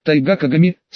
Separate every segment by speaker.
Speaker 1: Тайга Кагами –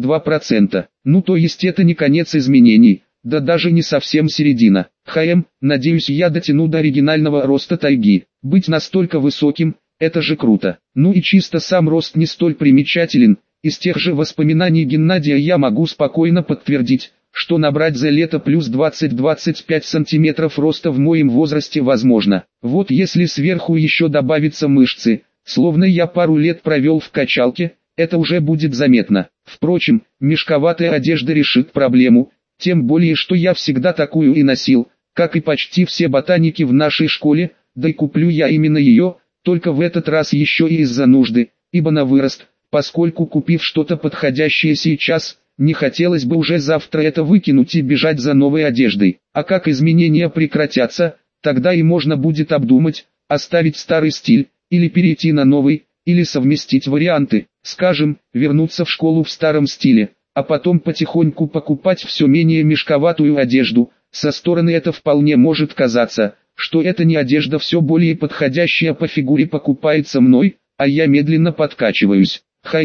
Speaker 1: 42%. Ну то есть это не конец изменений, да даже не совсем середина. Надеюсь я дотяну до оригинального роста тайги. Быть настолько высоким – это же круто. Ну и чисто сам рост не столь примечателен. Из тех же воспоминаний Геннадия я могу спокойно подтвердить, что набрать за лето плюс 20-25 сантиметров роста в моем возрасте возможно. Вот если сверху еще добавятся мышцы, словно я пару лет провел в качалке, это уже будет заметно. Впрочем, мешковатая одежда решит проблему, тем более что я всегда такую и носил, как и почти все ботаники в нашей школе, да и куплю я именно ее, только в этот раз еще и из-за нужды, ибо на вырост, поскольку купив что-то подходящее сейчас, не хотелось бы уже завтра это выкинуть и бежать за новой одеждой. А как изменения прекратятся, тогда и можно будет обдумать, оставить старый стиль, или перейти на новый, или совместить варианты, скажем, вернуться в школу в старом стиле, а потом потихоньку покупать все менее мешковатую одежду. Со стороны это вполне может казаться, что это не одежда все более подходящая по фигуре покупается мной, а я медленно подкачиваюсь.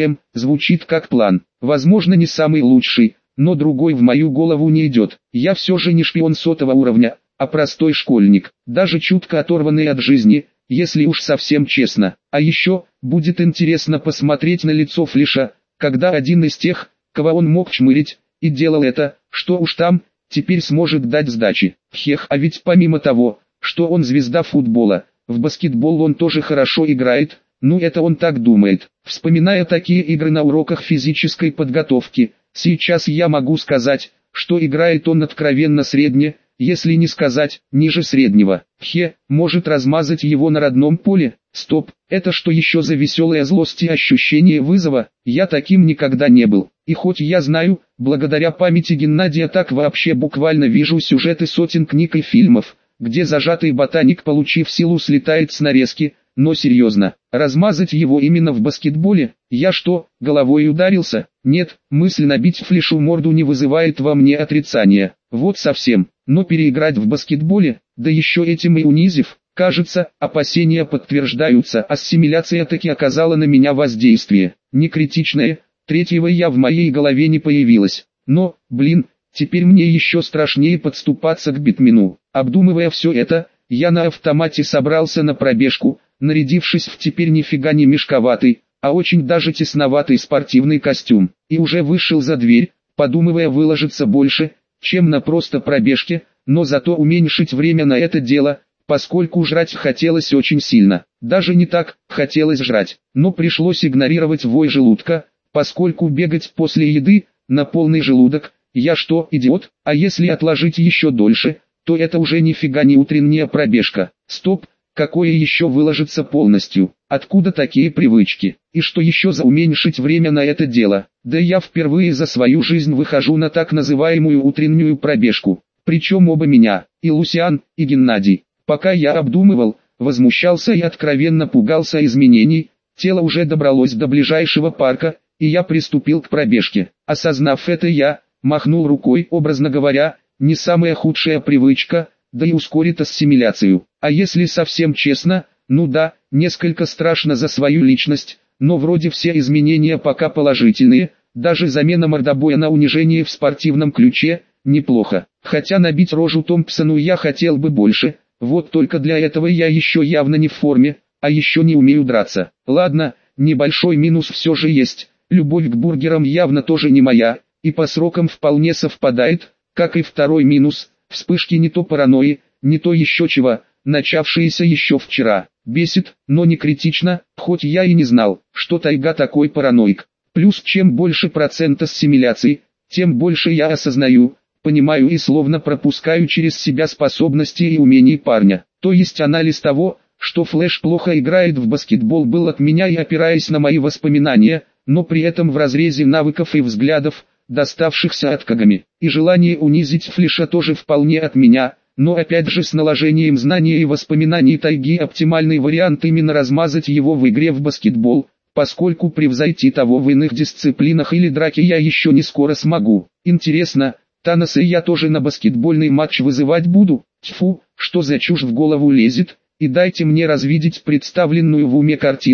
Speaker 1: Звучит как план, возможно не самый лучший, но другой в мою голову не идет. Я все же не шпион сотого уровня, а простой школьник, даже чутко оторванный от жизни, если уж совсем честно. А еще, будет интересно посмотреть на лицо Флэша, когда один из тех, кого он мог чмырить, и делал это, что уж там, теперь сможет дать сдачи. А ведь помимо того, что он звезда футбола, в баскетбол он тоже хорошо играет. Ну это он так думает. Вспоминая такие игры на уроках физической подготовки, сейчас я могу сказать, что играет он откровенно средне, если не сказать, ниже среднего. Может размазать его на родном поле? Стоп, это что еще за веселая злость и ощущение вызова? Я таким никогда не был. И хоть я знаю, благодаря памяти Геннадия так вообще буквально вижу сюжеты сотен книг и фильмов, где зажатый ботаник, получив силу, слетает с нарезки, но серьезно, размазать его именно в баскетболе? Я что, головой ударился? Нет, мысль набить Флэшу морду не вызывает во мне отрицания. Вот совсем. Но переиграть в баскетболе, да еще этим и унизив, кажется, опасения подтверждаются. Ассимиляция таки оказала на меня воздействие. Не критичное, третьего я в моей голове не появилось. Но, теперь мне еще страшнее подступаться к Битмену. Обдумывая все это, я на автомате собрался на пробежку, нарядившись в теперь нифига не мешковатый, а очень даже тесноватый спортивный костюм, и уже вышел за дверь, подумывая выложиться больше, чем на просто пробежке, но зато уменьшить время на это дело, поскольку жрать хотелось очень сильно. Даже не так, хотелось жрать, но пришлось игнорировать вой желудка, поскольку бегать после еды, на полный желудок, я что, идиот? А если отложить еще дольше, то это уже нифига не утренняя пробежка. Стоп, какое еще выложиться полностью? Откуда такие привычки? И что еще за уменьшить время на это дело? Да я впервые за свою жизнь выхожу на так называемую утреннюю пробежку. Причем оба меня, и Лусиан, и Геннадий. Пока я обдумывал, возмущался и откровенно пугался изменений, тело уже добралось до ближайшего парка, и я приступил к пробежке. Осознав это, я махнул рукой, образно говоря, не самая худшая привычка, да и ускорит ассимиляцию. А если совсем честно, ну да, несколько страшно за свою личность, но вроде все изменения пока положительные, даже замена мордобоя на унижение в спортивном ключе, неплохо. Хотя набить рожу Томпсону я хотел бы больше, вот только для этого я еще явно не в форме, а еще не умею драться. Ладно, небольшой минус все же есть, любовь к бургерам явно тоже не моя, и по срокам вполне совпадает, как и второй минус, вспышки не то паранойи, не то еще чего, начавшиеся еще вчера. Бесит, но не критично, хоть я и не знал, что тайга такой параноик. Плюс чем больше процент ассимиляции, тем больше я осознаю, понимаю и словно пропускаю через себя способности и умения парня. То есть анализ того, что Флэш плохо играет в баскетбол, был от меня и опираясь на мои воспоминания, но при этом в разрезе навыков и взглядов, доставшихся от Кагами. И желание унизить Флэша тоже вполне от меня, но опять же с наложением знаний и воспоминаний тайги оптимальный вариант именно размазать его в игре в баскетбол, поскольку превзойти того в иных дисциплинах или драке я еще не скоро смогу. Интересно, Таноса я тоже на баскетбольный матч вызывать буду? Тьфу, что за чушь в голову лезет, и дайте мне развидеть представленную в уме картину,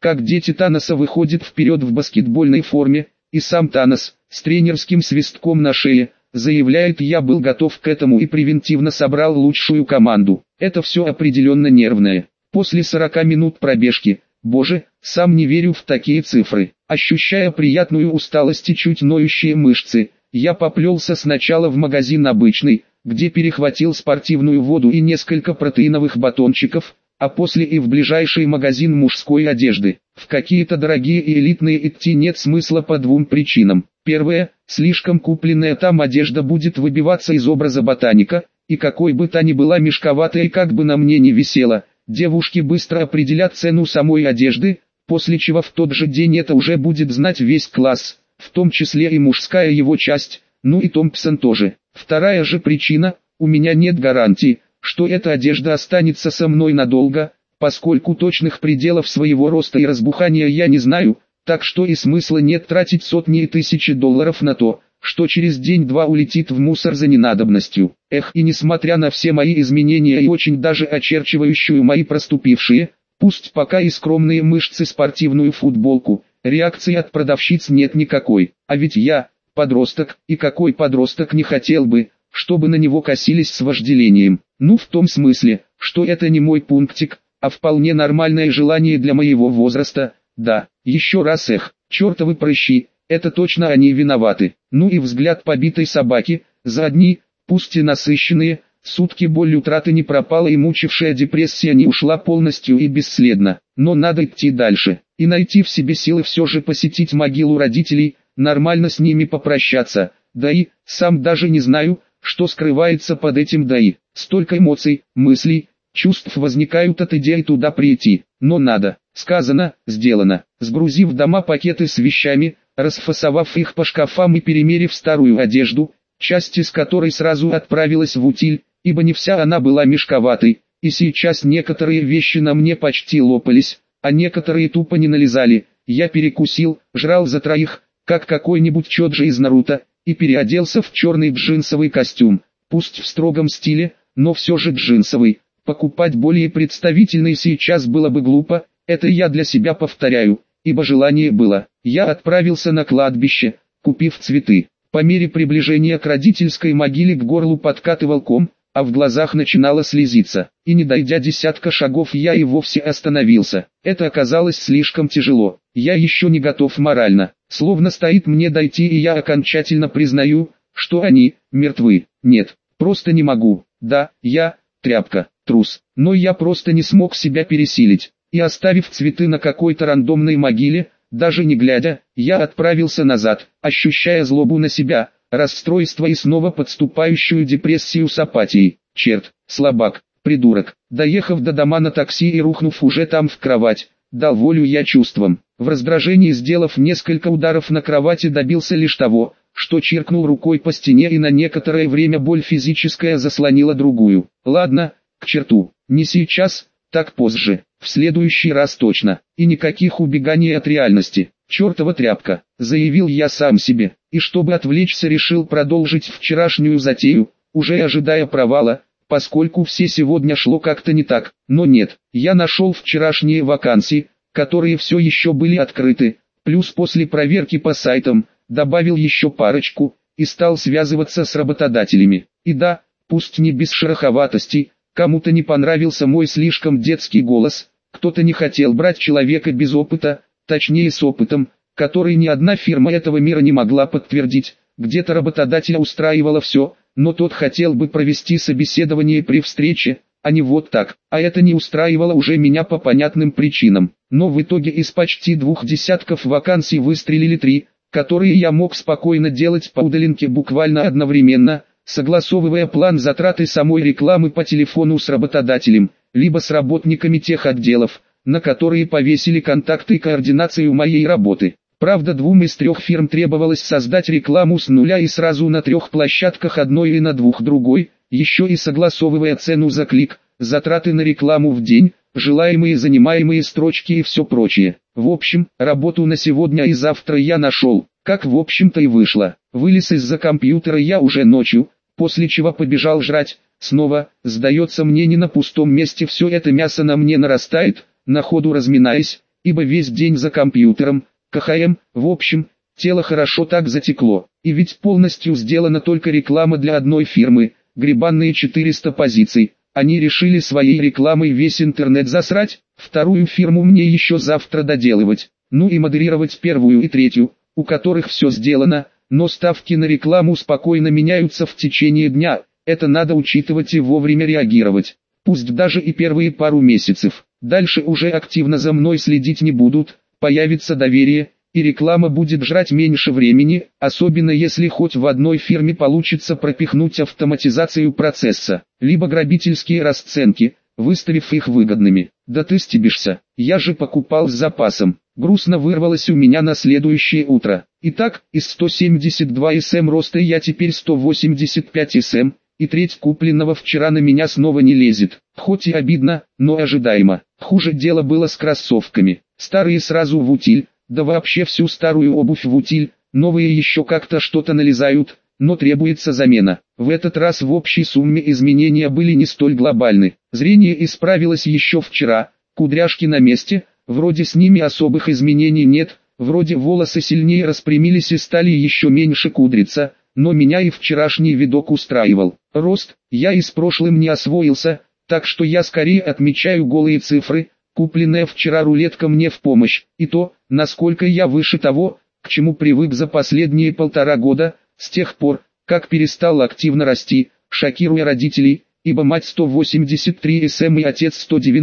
Speaker 1: как дети Таноса выходят вперед в баскетбольной форме, и сам Танос, с тренерским свистком на шее, заявляет: «Я был готов к этому и превентивно собрал лучшую команду». Это все определенно нервное. После 40 минут пробежки, боже, сам не верю в такие цифры. Ощущая приятную усталость и чуть ноющие мышцы, я поплелся сначала в магазин обычный, где перехватил спортивную воду и несколько протеиновых батончиков, а после и в ближайший магазин мужской одежды. В какие-то дорогие и элитные идти нет смысла по двум причинам. Первая, слишком купленная там одежда будет выбиваться из образа ботаника, и какой бы та ни была мешковатая и как бы на мне ни висела, девушки быстро определят цену самой одежды, после чего в тот же день это уже будет знать весь класс, в том числе и мужская его часть, ну и Томпсон тоже. Вторая же причина, у меня нет гарантии, что эта одежда останется со мной надолго, поскольку точных пределов своего роста и разбухания я не знаю, так что и смысла нет тратить сотни и тысячи долларов на то, что через день-два улетит в мусор за ненадобностью. Эх, и несмотря на все мои изменения и очень даже очерчивающую мои проступившие, пусть пока и скромные мышцы, спортивную футболку, реакции от продавщиц нет никакой. А ведь я, подросток, и какой подросток не хотел бы, чтобы на него косились с вожделением. Ну, в том смысле, что это не мой пунктик, а вполне нормальное желание для моего возраста. Да, еще раз эх, чертовы прыщи, это точно они виноваты. Ну и взгляд побитой собаки, за одни, пусть и насыщенные, сутки боль утраты не пропала и мучившая депрессия не ушла полностью и бесследно. Но надо идти дальше, и найти в себе силы все же посетить могилу родителей, нормально с ними попрощаться. Да и, сам даже не знаю, что скрывается под этим «да и». Столько эмоций, мыслей, чувств возникают от идеи туда прийти. Но надо. Сказано, сделано. Сгрузив дома пакеты с вещами, расфасовав их по шкафам и перемерив старую одежду, часть из которой сразу отправилась в утиль, ибо не вся она была мешковатой, и сейчас некоторые вещи на мне почти лопались, а некоторые тупо не налезали. Я перекусил, жрал за троих, как какой-нибудь Чоджи из Наруто, и переоделся в черный джинсовый костюм, пусть в строгом стиле, но все же джинсовый. Покупать более представительный сейчас было бы глупо, это я для себя повторяю, ибо желание было. Я отправился на кладбище, купив цветы. По мере приближения к родительской могиле к горлу подкатывал ком, а в глазах начинало слезиться. И не дойдя десятка шагов я и вовсе остановился. Это оказалось слишком тяжело. Я еще не готов морально. Словно стоит мне дойти, и я окончательно признаю, что они мертвы. Нет, просто не могу. Да, я тряпка, трус. Но я просто не смог себя пересилить. И оставив цветы на какой-то рандомной могиле, даже не глядя, я отправился назад, ощущая злобу на себя, расстройство и снова подступающую депрессию с апатией. Черт, слабак, придурок. Доехав до дома на такси и рухнув уже там в кровать, дал волю я чувствам. В раздражении, сделав несколько ударов на кровати, добился лишь того, что чиркнул рукой по стене, и на некоторое время боль физическая заслонила другую. Ладно, к черту, не сейчас, так позже, в следующий раз точно, и никаких убеганий от реальности. Чертова тряпка, заявил я сам себе, и чтобы отвлечься решил продолжить вчерашнюю затею, уже ожидая провала, поскольку все сегодня шло как-то не так. Но нет, я нашел вчерашние вакансии, которые все еще были открыты, плюс после проверки по сайтам, добавил еще парочку, и стал связываться с работодателями. И да, пусть не без шероховатостей, кому-то не понравился мой слишком детский голос, кто-то не хотел брать человека без опыта, точнее с опытом, который ни одна фирма этого мира не могла подтвердить. Где-то работодателя устраивало все, но тот хотел бы провести собеседование при встрече, а не вот так. А это не устраивало уже меня по понятным причинам. Но в итоге из почти 2 десятков вакансий выстрелили 3, которые я мог спокойно делать по удаленке буквально одновременно, согласовывая план затраты самой рекламы по телефону с работодателем, либо с работниками тех отделов, на которые повесили контакты и координацию моей работы. Правда, 2 из 3 фирм требовалось создать рекламу с нуля и сразу на 3 площадках одной и на 2 другой, еще и согласовывая цену за клик, затраты на рекламу в день, желаемые занимаемые строчки и все прочее. В общем, работу на сегодня и завтра я нашел, как в общем-то и вышло. Вылез из-за компьютера я уже ночью, после чего побежал жрать. Снова, сдается мне, не на пустом месте все это мясо на мне нарастает. На ходу разминаясь, ибо весь день за компьютером, КХМ, в общем, тело хорошо так затекло. И ведь полностью сделана только реклама для одной фирмы, гребанные 400 позиций. Они решили своей рекламой весь интернет засрать, вторую фирму мне еще завтра доделывать, ну и модерировать первую и третью, у которых все сделано, но ставки на рекламу спокойно меняются в течение дня, это надо учитывать и вовремя реагировать, пусть даже и первые пару месяцев. Дальше уже активно за мной следить не будут, появится доверие, и реклама будет жрать меньше времени, особенно если хоть в одной фирме получится пропихнуть автоматизацию процесса, либо грабительские расценки, выставив их выгодными. Да ты стебишься, я же покупал с запасом. Грустно вырвалось у меня на следующее утро. Итак, из 172 СМ роста я теперь 185 СМ, и треть купленного вчера на меня снова не лезет. Хоть и обидно, но ожидаемо. Хуже дело было с кроссовками. Старые сразу в утиль, да вообще всю старую обувь в утиль, новые еще как-то что-то налезают, но требуется замена. В этот раз в общей сумме изменения были не столь глобальны. Зрение исправилось еще вчера, кудряшки на месте, вроде с ними особых изменений нет, вроде волосы сильнее распрямились и стали еще меньше кудриться, но меня и вчерашний видок устраивал. Рост, я и с прошлым не освоился, так что я скорее отмечаю голые цифры. Купленная вчера рулетка мне в помощь, и то, насколько я выше того, к чему привык за последние 1,5 года, с тех пор, как перестал активно расти, шокируя родителей, ибо мать 183 СМ и отец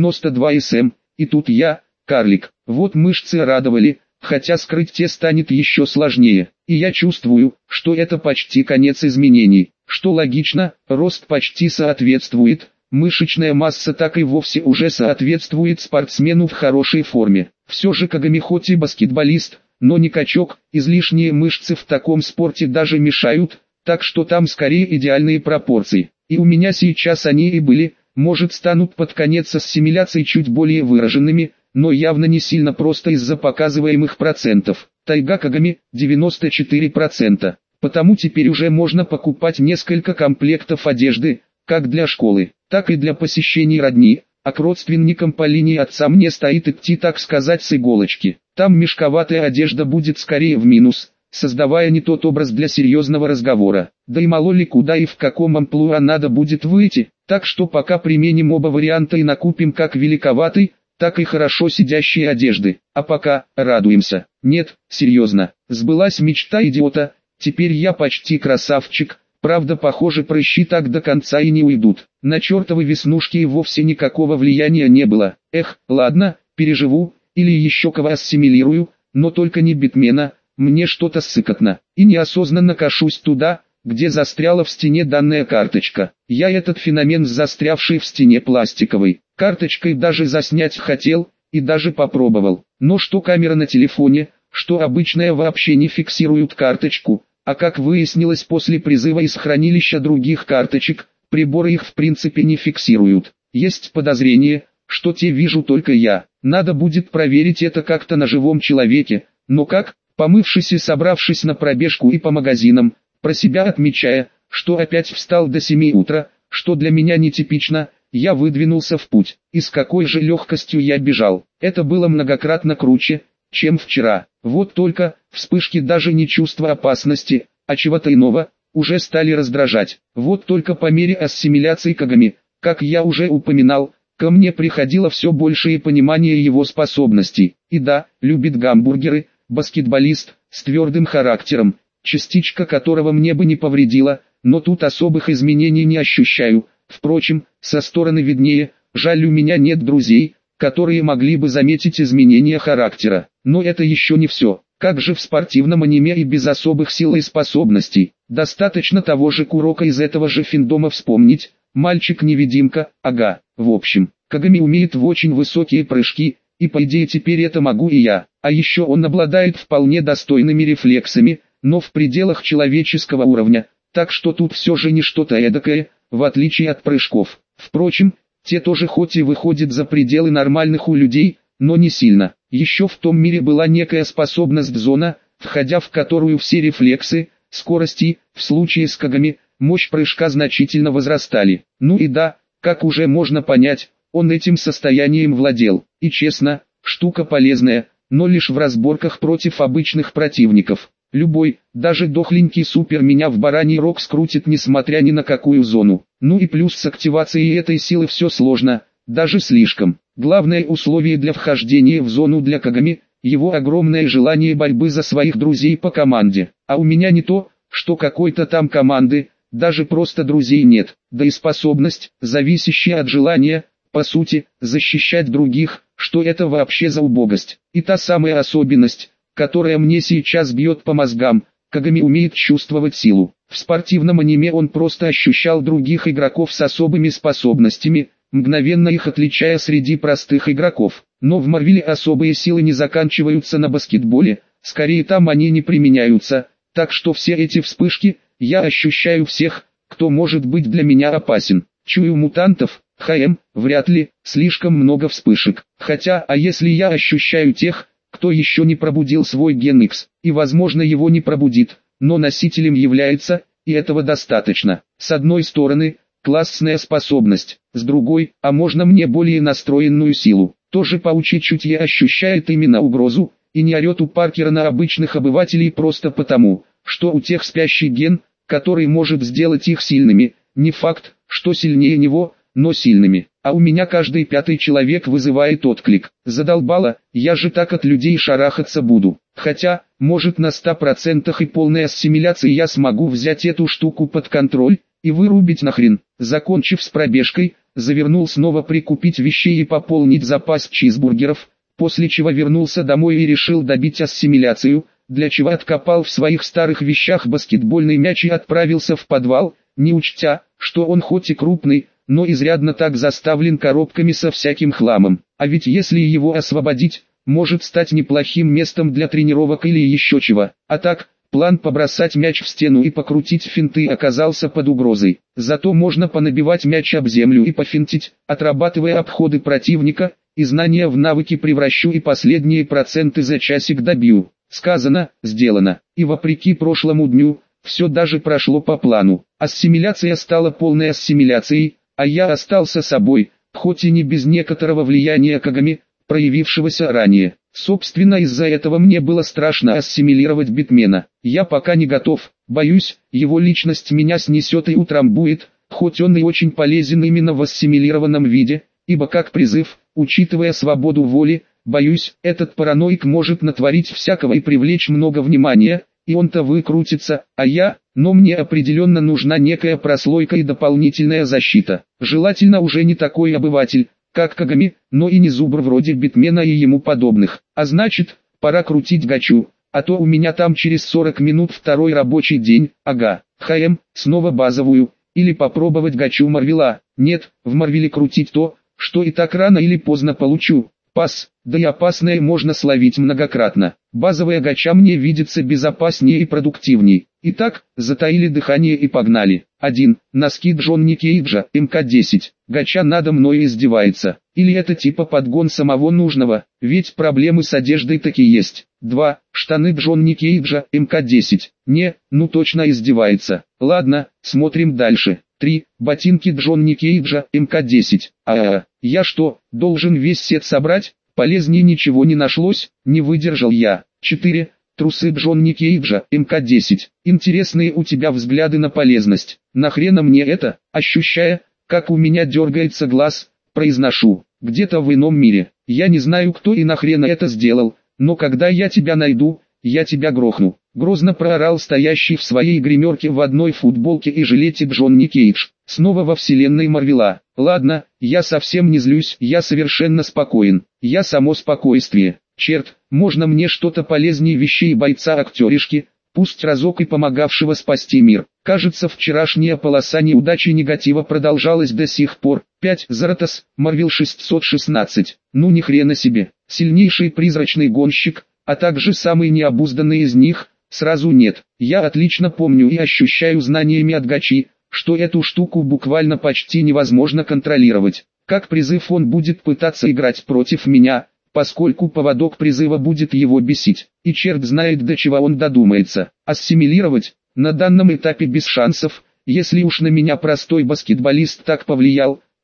Speaker 1: 192 СМ, и тут я, карлик. Вот мышцы радовали, хотя скрыть те станет еще сложнее, и я чувствую, что это почти конец изменений, что логично, рост почти соответствует. Мышечная масса так и вовсе уже соответствует спортсмену в хорошей форме. Все же Кагами хоть и баскетболист, но не качок, излишние мышцы в таком спорте даже мешают, так что там скорее идеальные пропорции. И у меня сейчас они и были, может станут под конец ассимиляции чуть более выраженными, но явно не сильно просто из-за показываемых процентов. Тайга Кагами 94%, потому теперь уже можно покупать несколько комплектов одежды, как для школы, так и для посещений родни, а к родственникам по линии отца мне стоит идти, так сказать, с иголочки. Там мешковатая одежда будет скорее в минус, создавая не тот образ для серьезного разговора. Да и мало ли куда и в каком амплуа надо будет выйти, так что пока применим оба варианта и накупим как великоватый, так и хорошо сидящие одежды. А пока радуемся. Нет, серьезно, сбылась мечта идиота, теперь я почти красавчик. Правда, похоже, прыщи так до конца и не уйдут. На чертовы веснушки и вовсе никакого влияния не было. Эх, ладно, переживу, или еще кого ассимилирую, но только не Битмена, мне что-то ссыкотно. И неосознанно кашусь туда, где застряла в стене данная карточка. Я этот феномен с застрявшей в стене пластиковой карточкой даже заснять хотел, и даже попробовал. Но что камера на телефоне, что обычная вообще не фиксируют карточку. А как выяснилось после призыва из хранилища других карточек, приборы их в принципе не фиксируют. Есть подозрение, что те вижу только я. Надо будет проверить это как-то на живом человеке. Но как, помывшись и собравшись на пробежку и по магазинам, про себя отмечая, что опять встал до 7 утра, что для меня нетипично, я выдвинулся в путь. И с какой же легкостью я бежал. Это было многократно круче, чем вчера. Вот только, вспышки даже не чувства опасности, а чего-то иного, уже стали раздражать. Вот только по мере ассимиляции Кагами, как я уже упоминал, ко мне приходило все большее понимание его способностей. И да, любит гамбургеры, баскетболист, с твердым характером, частичка которого мне бы не повредила, но тут особых изменений не ощущаю. Впрочем, со стороны виднее, жаль, у меня нет друзей, которые могли бы заметить изменения характера. Но это еще не все. Как же в спортивном аниме и без особых сил и способностей. Достаточно того же Куроко из этого же финдома вспомнить. Мальчик-невидимка, ага. В общем, Кагами умеет в очень высокие прыжки, и по идее теперь это могу и я. А еще он обладает вполне достойными рефлексами, но в пределах человеческого уровня. Так что тут все же не что-то эдакое, в отличие от прыжков. Впрочем, те тоже хоть и выходят за пределы нормальных у людей, но не сильно. Еще в том мире была некая способность зона, входя в которую все рефлексы, скорости, в случае с Кагами, мощь прыжка значительно возрастали. Ну и да, как уже можно понять, он этим состоянием владел. И честно, штука полезная, но лишь в разборках против обычных противников. Любой, даже дохленький супер меня в бараний рог скрутит несмотря ни на какую зону. Ну и плюс с активацией этой силы все сложно, даже слишком. Главное условие для вхождения в зону для Кагами – его огромное желание борьбы за своих друзей по команде. А у меня не то, что какой-то там команды, даже просто друзей нет. Да и способность, зависящая от желания, по сути, защищать других, что это вообще за убогость. И та самая особенность, которая мне сейчас бьет по мозгам, Кагами умеет чувствовать силу. В спортивном аниме он просто ощущал других игроков с особыми способностями, мгновенно их отличая среди простых игроков. Но в Марвеле особые силы не заканчиваются на баскетболе, скорее там они не применяются, так что все эти вспышки, я ощущаю всех, кто может быть для меня опасен. Чую мутантов, вряд ли, слишком много вспышек. Хотя, а если я ощущаю тех, кто еще не пробудил свой ген X, и возможно его не пробудит, но носителем является, и этого достаточно. С одной стороны, классная способность, с другой, а можно мне более настроенную силу. Тоже паучье чутье ощущает именно угрозу, и не орет у Паркера на обычных обывателей просто потому, что у тех спящий ген, который может сделать их сильными, не факт, что сильнее него, но сильными. А у меня каждый пятый человек вызывает отклик. Задолбало, я же так от людей шарахаться буду. Хотя, может на 100% и полной ассимиляции я смогу взять эту штуку под контроль и вырубить нахрен. Закончив с пробежкой, завернул снова прикупить вещей и пополнить запас чизбургеров, после чего вернулся домой и решил добить ассимиляцию, для чего откопал в своих старых вещах баскетбольный мяч и отправился в подвал, не учтя, что он хоть и крупный, но изрядно так заставлен коробками со всяким хламом. А ведь если его освободить, может стать неплохим местом для тренировок или еще чего. А так, план побросать мяч в стену и покрутить финты оказался под угрозой. Зато можно понабивать мяч об землю и пофинтить, отрабатывая обходы противника, и знания в навыки превращу и последние проценты за часик добью. Сказано, сделано. И вопреки прошлому дню, все даже прошло по плану. Ассимиляция стала полной ассимиляцией, а я остался собой, хоть и не без некоторого влияния Кагами, проявившегося ранее. Собственно, из-за этого мне было страшно ассимилировать Битмена. Я пока не готов, боюсь, его личность меня снесет и утрамбует, хоть он и очень полезен именно в ассимилированном виде, ибо как призыв, учитывая свободу воли, боюсь, этот параноик может натворить всякого и привлечь много внимания, и он-то выкрутится, но мне определенно нужна некая прослойка и дополнительная защита. Желательно уже не такой обыватель, как Кагами, но и не зубр вроде Битмена и ему подобных. А значит, пора крутить гачу, а то у меня там через 40 минут второй рабочий день, снова базовую, или попробовать гачу Марвела. Нет, в Марвеле крутить то, что и так рано или поздно получу. Пас, да и опасное можно словить многократно. Базовая гача мне видится безопаснее и продуктивней. Итак, затаили дыхание и погнали. 1. Носки Джонни Кейджа, МК-10. Гача надо мной издевается. Или это типа подгон самого нужного, ведь проблемы с одеждой таки есть. 2. Штаны Джонни Кейджа, МК-10. Не, ну точно издевается. Ладно, смотрим дальше. 3. Ботинки Джонни Кейджа, МК-10. Я что, должен весь сет собрать? Полезнее ничего не нашлось, не выдержал я. 4. Трусы Джонни Кейджа, МК-10. Интересные у тебя взгляды на полезность. Нахрена мне это? Ощущая, как у меня дергается глаз, произношу. Где-то в ином мире. Я не знаю, кто и нахрена это сделал, но когда я тебя найду, я тебя грохну. Грозно проорал стоящий в своей гримерке в одной футболке и жилете Джонни Кейдж. Снова во вселенной Марвела. Ладно, я совсем не злюсь, я совершенно спокоен. Я само спокойствие. Черт, можно мне что-то полезнее вещей бойца-актеришки, пусть разок и помогавшего спасти мир. Кажется, вчерашняя полоса неудачи и негатива продолжалась до сих пор. 5. Заратос, Марвел 616. Ну ни хрена себе. Сильнейший призрачный гонщик, а также самый необузданный из них, сразу нет. Я отлично помню и ощущаю знаниями от гачи, что эту штуку буквально почти невозможно контролировать. Как призыв он будет пытаться играть против меня, поскольку поводок призыва будет его бесить. И черт знает до чего он додумается. Ассимилировать? На данном этапе без шансов. Если уж на меня простой баскетболист так повлиял,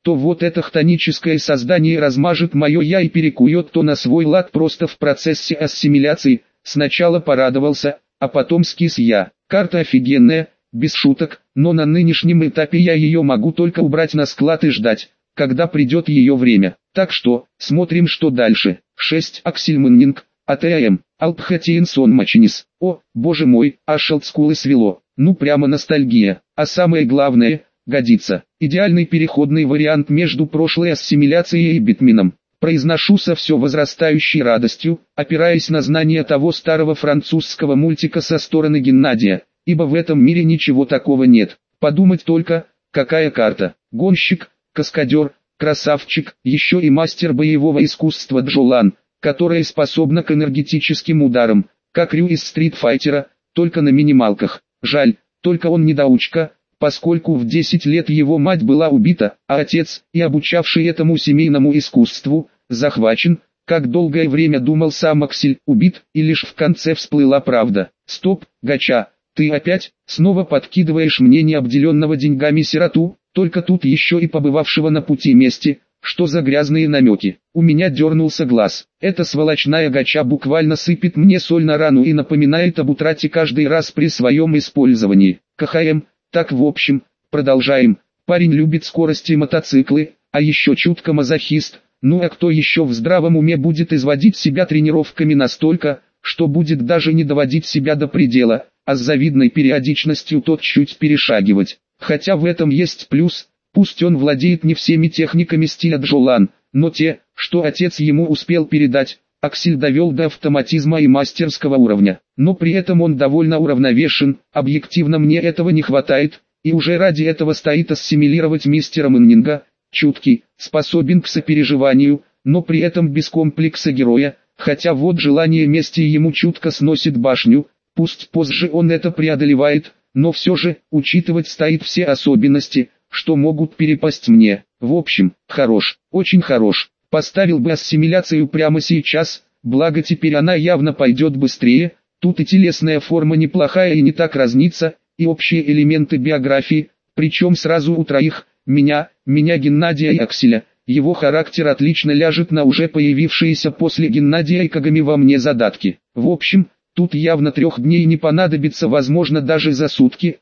Speaker 1: то вот это хтоническое создание размажет мое «я» и перекует то на свой лад просто в процессе ассимиляции. Сначала порадовался, а потом скис я. Карта офигенная, без шуток, но на нынешнем этапе я ее могу только убрать на склад и ждать, когда придет ее время. Так что, смотрим что дальше. 6. Аксельманнинг, АТМ, Алпхатиенсон Мачинис. О, боже мой, аж олдскулы свело. Ну прямо ностальгия. А самое главное, годится. Идеальный переходный вариант между прошлой ассимиляцией и битмином. Произношу со все возрастающей радостью, опираясь на знание того старого французского мультика со стороны Геннадия, ибо в этом мире ничего такого нет. Подумать только, какая карта. Гонщик, каскадер, красавчик, еще и мастер боевого искусства Джолан, которая способна к энергетическим ударам, как Рю из Стритфайтера, только на минималках. Жаль, только он недоучка, поскольку в 10 лет его мать была убита, а отец, и обучавший этому семейному искусству, захвачен. Как долгое время думал сам Аксель, убит, и лишь в конце всплыла правда. Стоп, гача, ты опять, снова подкидываешь мне необделенного деньгами сироту, только тут еще и побывавшего на пути мести. Что за грязные намеки? У меня дернулся глаз. Эта сволочная гача буквально сыпет мне соль на рану и напоминает об утрате каждый раз при своем использовании. КХМ. Так в общем, продолжаем. Парень любит скорости и мотоциклы, а еще чутко мазохист. Ну а кто еще в здравом уме будет изводить себя тренировками настолько, что будет даже не доводить себя до предела, а с завидной периодичностью тот чуть перешагивать. Хотя в этом есть плюс, пусть он владеет не всеми техниками стиля Джолан, но те, что отец ему успел передать, Аксель довел до автоматизма и мастерского уровня. Но при этом он довольно уравновешен, объективно мне этого не хватает, и уже ради этого стоит ассимилировать мистера Мэннинга. Чуткий, способен к сопереживанию, но при этом без комплекса героя, хотя вот желание мести ему чутко сносит башню, пусть позже он это преодолевает, но все же, учитывать стоит все особенности, что могут перепасть мне. В общем, хорош, очень хорош. Поставил бы ассимиляцию прямо сейчас, благо теперь она явно пойдет быстрее, тут и телесная форма неплохая и не так разнится, и общие элементы биографии, причем сразу у троих, меня, Геннадия и Акселя. Его характер отлично ляжет на уже появившиеся после Геннадия и Кагами во мне задатки. В общем, тут явно 3 дней не понадобится, возможно даже за сутки,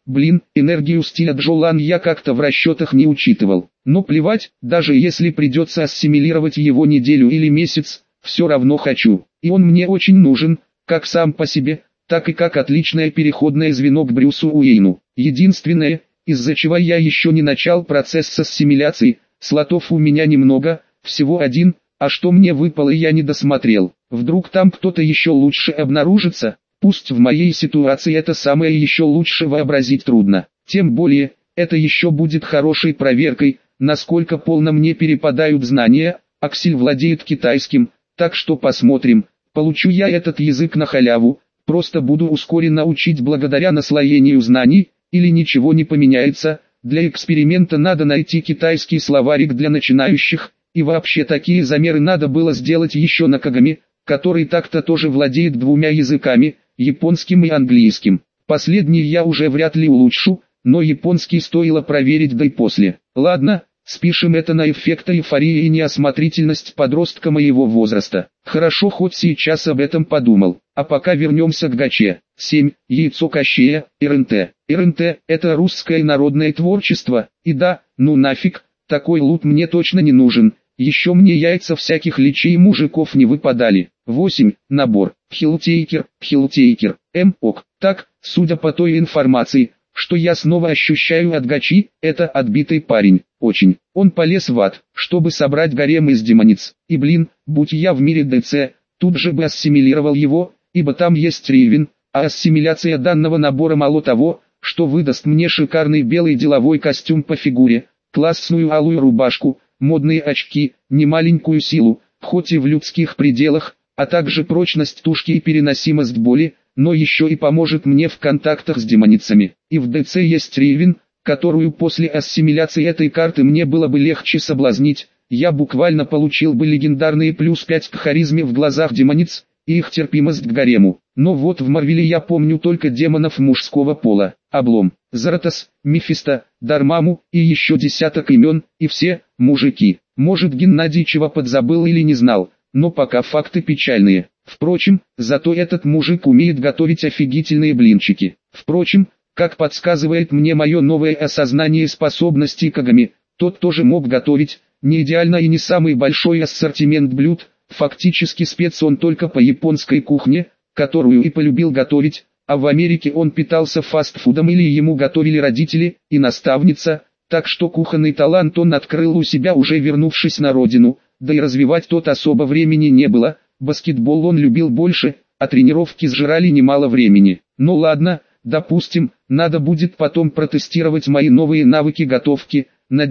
Speaker 1: энергию стиля Джолан я как-то в расчетах не учитывал. Но плевать, даже если придется ассимилировать его неделю или месяц, все равно хочу. И он мне очень нужен, как сам по себе, так и как отличное переходное звено к Брюсу Уэйну. Единственное, из-за чего я еще не начал процесс ассимиляции, слотов у меня немного, всего 1, а что мне выпало я не досмотрел. Вдруг там кто-то еще лучше обнаружится, пусть в моей ситуации это самое еще лучше вообразить трудно. Тем более, это еще будет хорошей проверкой, насколько полно мне перепадают знания. Аксель владеет китайским, так что посмотрим, получу я этот язык на халяву, просто буду ускоренно учить благодаря наслоению знаний, или ничего не поменяется. Для эксперимента надо найти китайский словарик для начинающих, и вообще такие замеры надо было сделать еще на Кагами, который так-то тоже владеет 2 языками, японским и английским. Последний я уже вряд ли улучшу, но японский стоило проверить да и после. Ладно, спишем это на эффект эйфории и неосмотрительность подростка моего возраста. Хорошо, хоть сейчас об этом подумал. А пока вернемся к гаче. 7. Яйцо Кощея, РНТ. РНТ – это русское народное творчество, и да, ну нафиг, такой лут мне точно не нужен. Еще мне яйца всяких личей мужиков не выпадали. 8. Набор. Хилтейкер. ок. Так, судя по той информации, что я снова ощущаю от гачи, это отбитый парень. Очень. Он полез в ад, чтобы собрать гарем из демониц. И будь я в мире ДЦ, тут же бы ассимилировал его, ибо там есть Ривен, а ассимиляция данного набора мало того, что выдаст мне шикарный белый деловой костюм по фигуре, классную алую рубашку, модные очки, немаленькую силу, хоть и в людских пределах, а также прочность тушки и переносимость боли, но еще и поможет мне в контактах с демоницами. И в ДЦ есть Ривен, которую после ассимиляции этой карты мне было бы легче соблазнить, я буквально получил бы легендарные +5 к харизме в глазах демониц, и их терпимость к гарему. Но вот в Марвеле я помню только демонов мужского пола. Облом, Заратос, Мефисто, Дармаму и еще десяток имен, и все мужики. Может, Геннадий чего подзабыл или не знал, но пока факты печальные. Впрочем, зато этот мужик умеет готовить офигительные блинчики. Впрочем, как подсказывает мне мое новое осознание способностей Кагами, тот тоже мог готовить, не идеально и не самый большой ассортимент блюд, фактически спец он только по японской кухне, которую и полюбил готовить, а в Америке он питался фастфудом или ему готовили родители и наставница, так что кухонный талант он открыл у себя уже вернувшись на родину, да и развивать тот особо времени не было, баскетбол он любил больше, а тренировки сжирали немало времени. Ну ладно, допустим, надо будет потом протестировать мои новые навыки готовки, на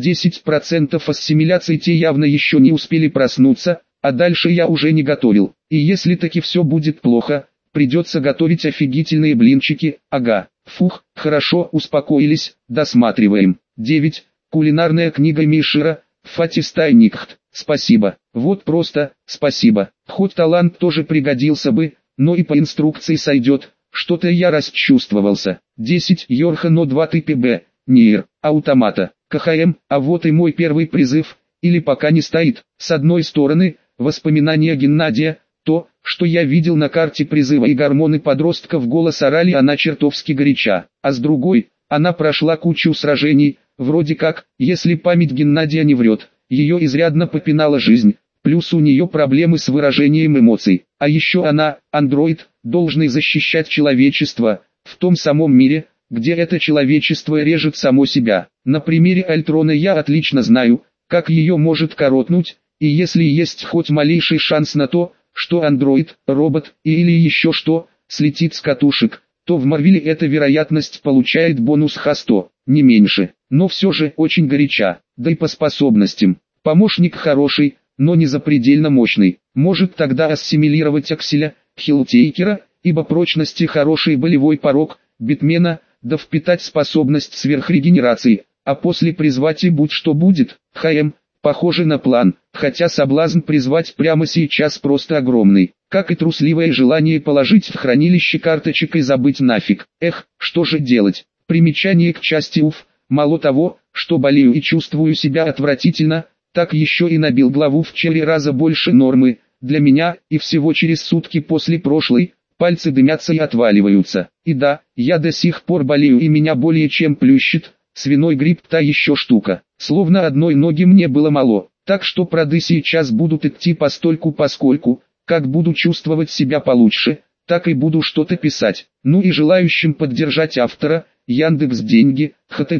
Speaker 1: 10% ассимиляции те явно еще не успели проснуться, а дальше я уже не готовил. И если таки все будет плохо, придется готовить офигительные блинчики, ага. Фух, хорошо, успокоились, досматриваем. 9. Кулинарная книга Мишера, Фатистайникхт. Спасибо, вот просто, спасибо. Хоть талант тоже пригодился бы, но и по инструкции сойдет, что-то я расчувствовался. 10. Йорхано 2 ТПБ, Нир, Автомата, КХМ, а вот и мой первый призыв, или пока не стоит. С одной стороны, воспоминания Геннадия, то, что я видел на карте призыва и гормоны подростков голос орали, она чертовски горяча, а с другой, она прошла кучу сражений, вроде как, если память Геннадия не врет, ее изрядно попинала жизнь, плюс у нее проблемы с выражением эмоций, а еще она, андроид, должный защищать человечество, в том самом мире, где это человечество режет само себя. На примере Альтрона я отлично знаю, как ее может коротнуть, и если есть хоть малейший шанс на то, что андроид, робот или еще что, слетит с катушек, то в Марвеле эта вероятность получает бонус Х100, не меньше, но все же очень горяча, да и по способностям. Помощник хороший, но не запредельно мощный, может тогда ассимилировать Акселя, Хилтейкера, ибо прочности хороший болевой порог, Битмена, да впитать способность сверхрегенерации, а после призвать и будь что будет, ХМ. Похоже на план, хотя соблазн призвать прямо сейчас просто огромный, как и трусливое желание положить в хранилище карточек и забыть нафиг. Эх, что же делать? Примечание к части УФ, мало того, что болею и чувствую себя отвратительно, так еще и набил главу в 4 раза больше нормы, для меня, и всего через сутки после прошлой, пальцы дымятся и отваливаются. И да, я до сих пор болею и меня более чем плющит, свиной грипп та еще штука. Словно одной ноги мне было мало, так что проды сейчас будут идти постольку-поскольку, как буду чувствовать себя получше, так и буду что-то писать. Ну и желающим поддержать автора, Яндекс.Деньги,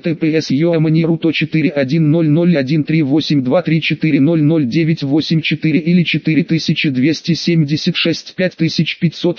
Speaker 1: https://41001138234000984 или 4276 5508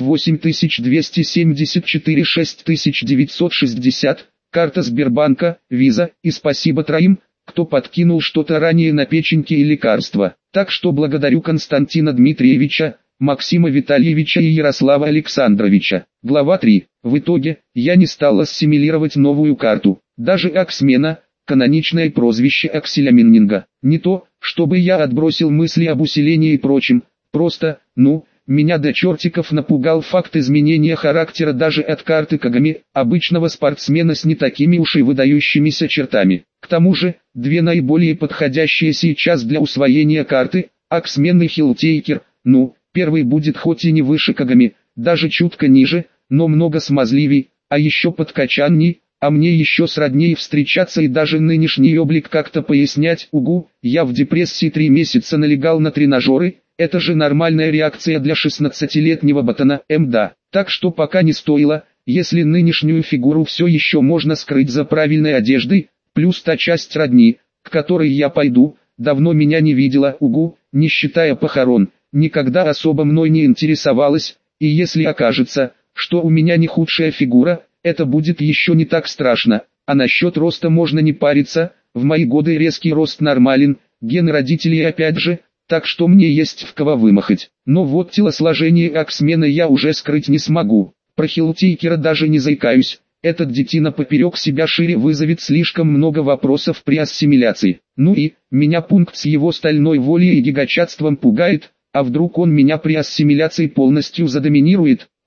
Speaker 1: 274 6960, карта Сбербанка, Виза, и спасибо троим, кто подкинул что-то ранее на печеньки и лекарства. Так что благодарю Константина Дмитриевича, Максима Витальевича и Ярослава Александровича. Глава 3. В итоге, я не стал ассимилировать новую карту. Даже Аксмена, каноничное прозвище Акселя Миннинга. Не то, чтобы я отбросил мысли об усилении и прочем, просто, меня до чертиков напугал факт изменения характера даже от карты Кагами, обычного спортсмена с не такими уж и выдающимися чертами. К тому же, две наиболее подходящие сейчас для усвоения карты, Аксмен и Хилтейкер, первый будет хоть и не выше Кагами, даже чутко ниже, но много смазливей, а еще подкачанней, а мне еще сродней встречаться и даже нынешний облик как-то пояснять. Угу, я в депрессии 3 месяца налегал на тренажеры, это же нормальная реакция для 16-летнего ботана, да. Так что пока не стоило, если нынешнюю фигуру все еще можно скрыть за правильной одеждой, плюс та часть родни, к которой я пойду, давно меня не видела, не считая похорон, никогда особо мной не интересовалась, и если окажется, что у меня не худшая фигура, это будет еще не так страшно, а насчет роста можно не париться, в мои годы резкий рост нормален, гены родителей опять же, так что мне есть в кого вымахать. Но вот телосложение Аксмена я уже скрыть не смогу, про Хилтейкера даже не заикаюсь, этот детина поперек себя шире вызовет слишком много вопросов при ассимиляции. Ну и, меня пункт с его стальной волей и гигачатством пугает, а вдруг он меня при ассимиляции полностью задоминирует,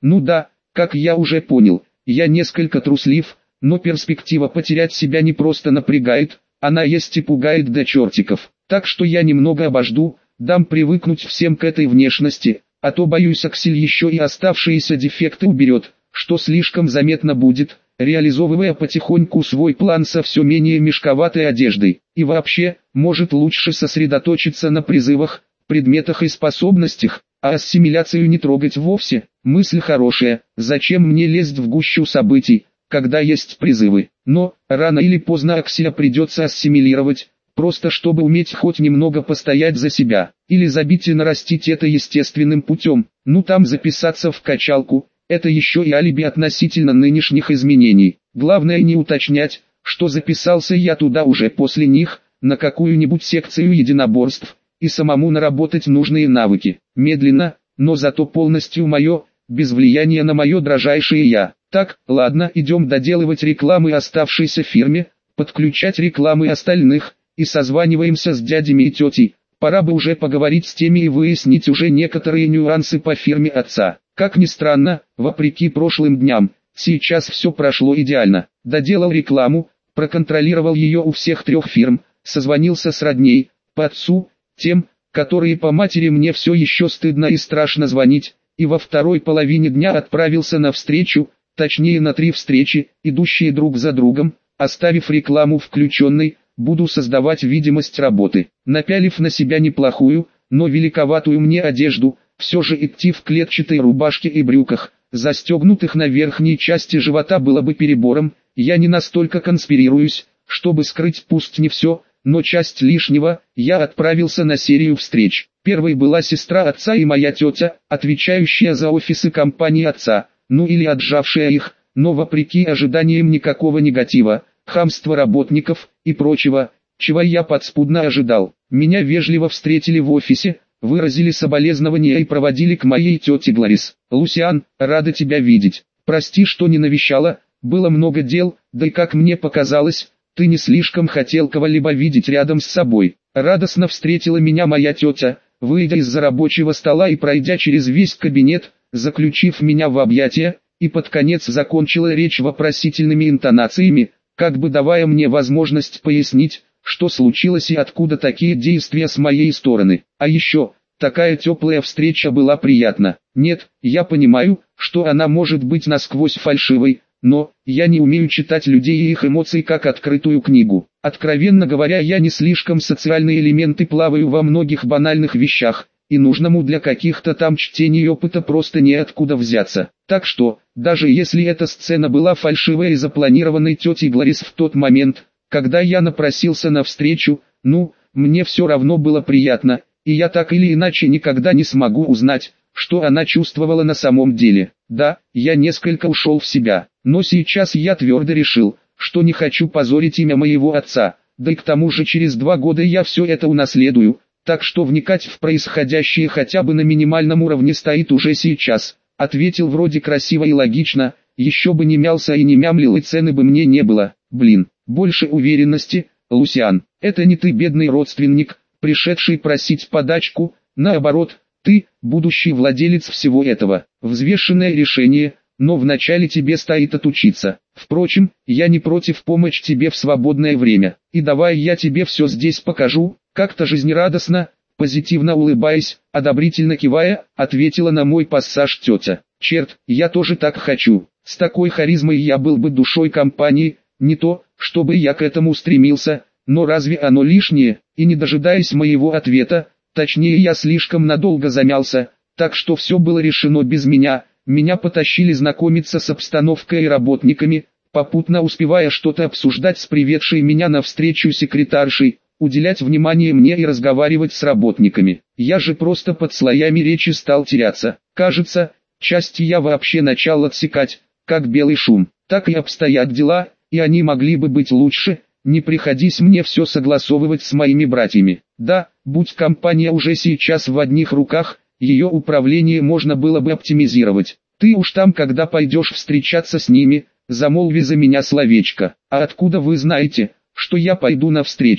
Speaker 1: Ну да, как я уже понял, я несколько труслив, но перспектива потерять себя не просто напрягает, она есть и пугает до чертиков. Так что я немного обожду, дам привыкнуть всем к этой внешности, а то боюсь Аксель еще и оставшиеся дефекты уберет, что слишком заметно будет, реализовывая потихоньку свой план со все менее мешковатой одеждой. И вообще, может лучше сосредоточиться на призывах, предметах и способностях, а ассимиляцию не трогать вовсе. Мысль хорошая, зачем мне лезть в гущу событий, когда есть призывы. Но, рано или поздно Акселя придется ассимилировать, просто чтобы уметь хоть немного постоять за себя, или забить и нарастить это естественным путем. Ну там записаться в качалку, это еще и алиби относительно нынешних изменений. Главное не уточнять, что записался я туда уже после них, на какую-нибудь секцию единоборств, и самому наработать нужные навыки. Медленно, но зато полностью мое, без влияния на мое дрожайшее я. Так, ладно, идем доделывать рекламы оставшейся фирме, подключать рекламы остальных, и созваниваемся с дядями и тетей. Пора бы уже поговорить с теми и выяснить уже некоторые нюансы по фирме отца. Как ни странно, вопреки прошлым дням, сейчас все прошло идеально. Доделал рекламу, проконтролировал ее у всех трех фирм, созвонился с родней, по отцу, тем, которые по матери мне все еще стыдно и страшно звонить, и во второй половине дня отправился на встречу, точнее на 3 встречи, идущие друг за другом, оставив рекламу включенной. Буду создавать видимость работы. Напялив на себя неплохую, но великоватую мне одежду, все же идти в клетчатой рубашке и брюках, застегнутых на верхней части живота было бы перебором. Я не настолько конспирируюсь, чтобы скрыть пусть не все, но часть лишнего. Я отправился на серию встреч. Первой была сестра отца и моя тетя, отвечающая за офисы компании отца, ну или отжавшая их, но вопреки ожиданиям никакого негатива, хамства работников и прочего, чего я подспудно ожидал. Меня вежливо встретили в офисе, выразили соболезнования и проводили к моей тете Глорис. «Лусиан, рада тебя видеть. Прости, что не навещала, было много дел, да и как мне показалось, ты не слишком хотел кого-либо видеть рядом с собой». Радостно встретила меня моя тетя, выйдя из-за рабочего стола и пройдя через весь кабинет, заключив меня в объятия, и под конец закончила речь вопросительными интонациями, как бы давая мне возможность пояснить, что случилось и откуда такие действия с моей стороны. А еще, такая теплая встреча была приятна. Нет, я понимаю, что она может быть насквозь фальшивой, но я не умею читать людей и их эмоции как открытую книгу. Откровенно говоря, я не слишком социальный элемент и плаваю во многих банальных вещах, и нужному для каких-то там чтений опыта просто неоткуда взяться. Так что, даже если эта сцена была фальшивой и запланированной тетей Глорис в тот момент, когда я напросился на встречу, мне все равно было приятно, и я так или иначе никогда не смогу узнать, что она чувствовала на самом деле. Да, я несколько ушел в себя, но сейчас я твердо решил, что не хочу позорить имя моего отца, да и к тому же через 2 года я все это унаследую. Так что вникать в происходящее хотя бы на минимальном уровне стоит уже сейчас, ответил вроде красиво и логично, еще бы не мялся и не мямлил и цены бы мне не было. Блин, больше уверенности, Лусиан, это не ты бедный родственник, пришедший просить подачку, наоборот, ты, будущий владелец всего этого. Взвешенное решение, но вначале тебе стоит отучиться. Впрочем, я не против помочь тебе в свободное время, и давай я тебе все здесь покажу. Как-то жизнерадостно, позитивно улыбаясь, одобрительно кивая, ответила на мой пассаж тетя. Черт, я тоже так хочу. С такой харизмой я был бы душой компании, не то, чтобы я к этому стремился, но разве оно лишнее? И не дожидаясь моего ответа, точнее я слишком надолго замялся, так что все было решено без меня. Меня потащили знакомиться с обстановкой и работниками, попутно успевая что-то обсуждать с приведшей меня на встречу секретаршей, уделять внимание мне и разговаривать с работниками. Я же просто под слоями речи стал теряться. Кажется, части я вообще начал отсекать, как белый шум. Так и обстоят дела, и они могли бы быть лучше, не приходись мне все согласовывать с моими братьями. Да, будь компания уже сейчас в одних руках, ее управление можно было бы оптимизировать. Ты уж там, когда пойдешь встречаться с ними, замолви за меня словечко. А откуда вы знаете, что я пойду навстречу?